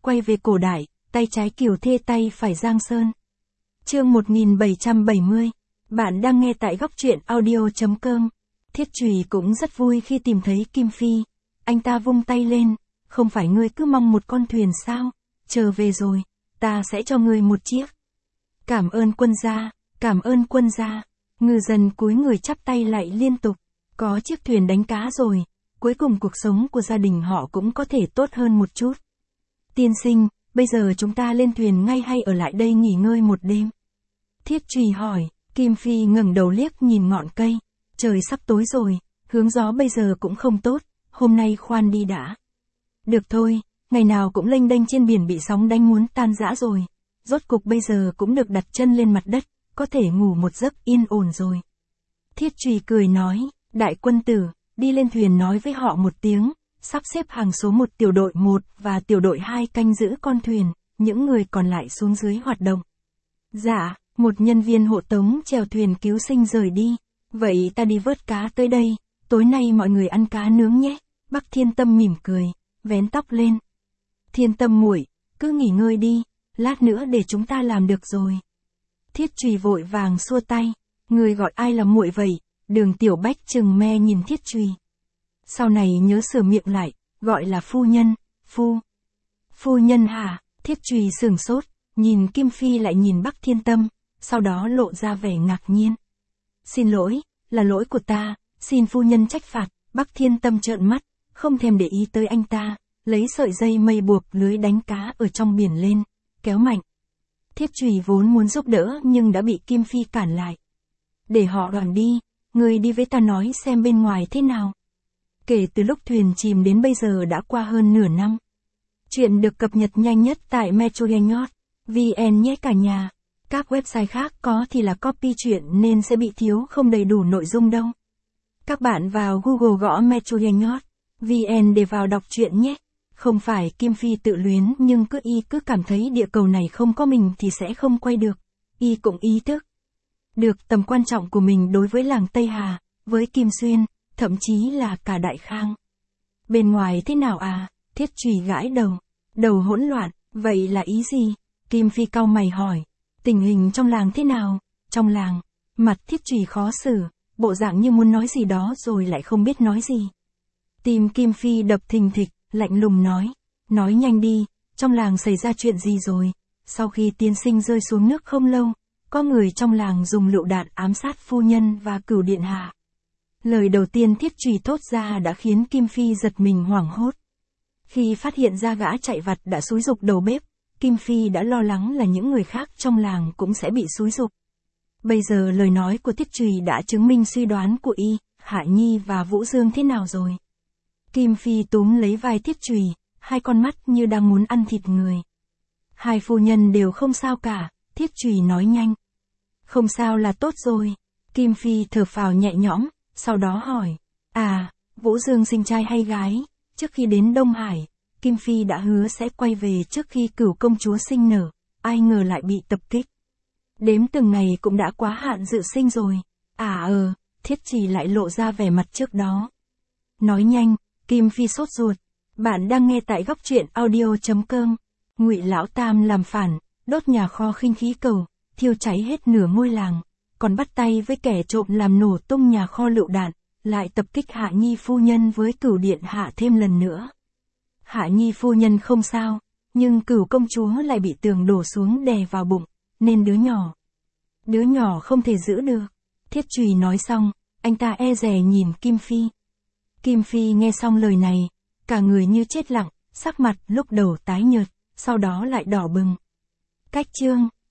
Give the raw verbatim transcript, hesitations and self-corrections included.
quay về cổ đại, tay trái Kiều Thê tay phải Giang Sơn. Chương một nghìn bảy trăm bảy mươi. Bạn đang nghe tại góc truyện audio chấm com. Thiết Trùy cũng rất vui khi tìm thấy Kim Phi. Anh ta vung tay lên, không phải ngươi cứ mong một con thuyền sao? Chờ về rồi, ta sẽ cho ngươi một chiếc. Cảm ơn quân gia, cảm ơn quân gia. Ngư dân cúi người chắp tay lại liên tục. Có chiếc thuyền đánh cá rồi, cuối cùng cuộc sống của gia đình họ cũng có thể tốt hơn một chút. Tiên sinh, bây giờ chúng ta lên thuyền ngay hay ở lại đây nghỉ ngơi một đêm? Thiết Trùy hỏi. Kim Phi ngẩng đầu liếc nhìn ngọn cây. Trời sắp tối rồi, hướng gió bây giờ cũng không tốt, hôm nay khoan đi đã. Được thôi, ngày nào cũng lênh đênh trên biển bị sóng đánh muốn tan rã rồi. Rốt cục bây giờ cũng được đặt chân lên mặt đất, có thể ngủ một giấc yên ổn rồi. Thiết Trùy cười nói, đại quân tử, đi lên thuyền nói với họ một tiếng, sắp xếp hàng số một tiểu đội một và tiểu đội hai canh giữ con thuyền, những người còn lại xuống dưới hoạt động. Dạ, một nhân viên hộ tống chèo thuyền cứu sinh rời đi, vậy ta đi vớt cá tới đây, tối nay mọi người ăn cá nướng nhé. Bắc Thiên Tâm mỉm cười, vén tóc lên. Thiên Tâm muội, cứ nghỉ ngơi đi, lát nữa để chúng ta làm được rồi. Thiết Trùy vội vàng xua tay, người gọi ai là muội vậy? Đường Tiểu Bách trừng me nhìn Thiết Trùy. Sau này nhớ sửa miệng lại, gọi là phu nhân, phu. Phu nhân hả? Thiết Trùy sửng sốt, nhìn Kim Phi lại nhìn Bắc Thiên Tâm, sau đó lộ ra vẻ ngạc nhiên. Xin lỗi, là lỗi của ta, xin phu nhân trách phạt. Bắc Thiên Tâm trợn mắt, không thèm để ý tới anh ta, lấy sợi dây mây buộc lưới đánh cá ở trong biển lên, kéo mạnh. Thiết Trùy vốn muốn giúp đỡ nhưng đã bị Kim Phi cản lại. Để họ đoàn đi, người đi với ta nói xem bên ngoài thế nào. Kể từ lúc thuyền chìm đến bây giờ đã qua hơn nửa năm. Chuyện được cập nhật nhanh nhất tại metroyangnot chấm vn nhé cả nhà. Các website khác có thì là copy chuyện nên sẽ bị thiếu không đầy đủ nội dung đâu. Các bạn vào Google gõ metroyangnot chấm vn để vào đọc truyện nhé. Không phải Kim Phi tự luyến nhưng cứ y cứ cảm thấy địa cầu này không có mình thì sẽ không quay được. Y cũng ý thức được tầm quan trọng của mình đối với làng Tây Hà, với Kim Xuyên, thậm chí là cả Đại Khang. Bên ngoài thế nào à? Thiết Trùy gãi đầu. Đầu hỗn loạn, vậy là ý gì? Kim Phi cau mày hỏi. Tình hình trong làng thế nào? Trong làng, mặt Thiết Trùy khó xử, bộ dạng như muốn nói gì đó rồi lại không biết nói gì. Tim Kim Phi đập thình thịch, lạnh lùng nói. Nói nhanh đi, trong làng xảy ra chuyện gì rồi? Sau khi tiên sinh rơi xuống nước không lâu, có người trong làng dùng lựu đạn ám sát phu nhân và Cửu điện hạ. Lời đầu tiên Thiết Trùy thốt ra đã khiến Kim Phi giật mình hoảng hốt. Khi phát hiện ra gã chạy vặt đã xúi giục đầu bếp, Kim Phi đã lo lắng là những người khác trong làng cũng sẽ bị xúi giục. Bây giờ lời nói của Thiết Trùy đã chứng minh suy đoán của y, Hạ Nhi và Vũ Dương thế nào rồi. Kim Phi túm lấy vai Thiết Trùy, hai con mắt như đang muốn ăn thịt người. Hai phu nhân đều không sao cả, Thiết Trùy nói nhanh. Không sao là tốt rồi. Kim Phi thở phào nhẹ nhõm, sau đó hỏi. À, Vũ Dương sinh trai hay gái? Trước khi đến Đông Hải, Kim Phi đã hứa sẽ quay về trước khi Cửu công chúa sinh nở, ai ngờ lại bị tập kích. Đếm từng ngày cũng đã quá hạn dự sinh rồi. À ờ, Thiết Trùy lại lộ ra vẻ mặt trước đó. Nói nhanh, Kim Phi sốt ruột. Bạn đang nghe tại góc truyện audio chấm com. Ngụy Lão Tam làm phản, đốt nhà kho khinh khí cầu, thiêu cháy hết nửa ngôi làng, còn bắt tay với kẻ trộm làm nổ tung nhà kho lựu đạn, lại tập kích Hạ Nhi phu nhân với Cửu điện hạ thêm lần nữa. Hạ Nhi phu nhân không sao, nhưng Cửu công chúa lại bị tường đổ xuống đè vào bụng, nên đứa nhỏ. Đứa nhỏ không thể giữ được. Thiết Trùy nói xong, anh ta e dè nhìn Kim Phi. Kim Phi nghe xong lời này, cả người như chết lặng, sắc mặt lúc đầu tái nhợt, sau đó lại đỏ bừng. Cách chương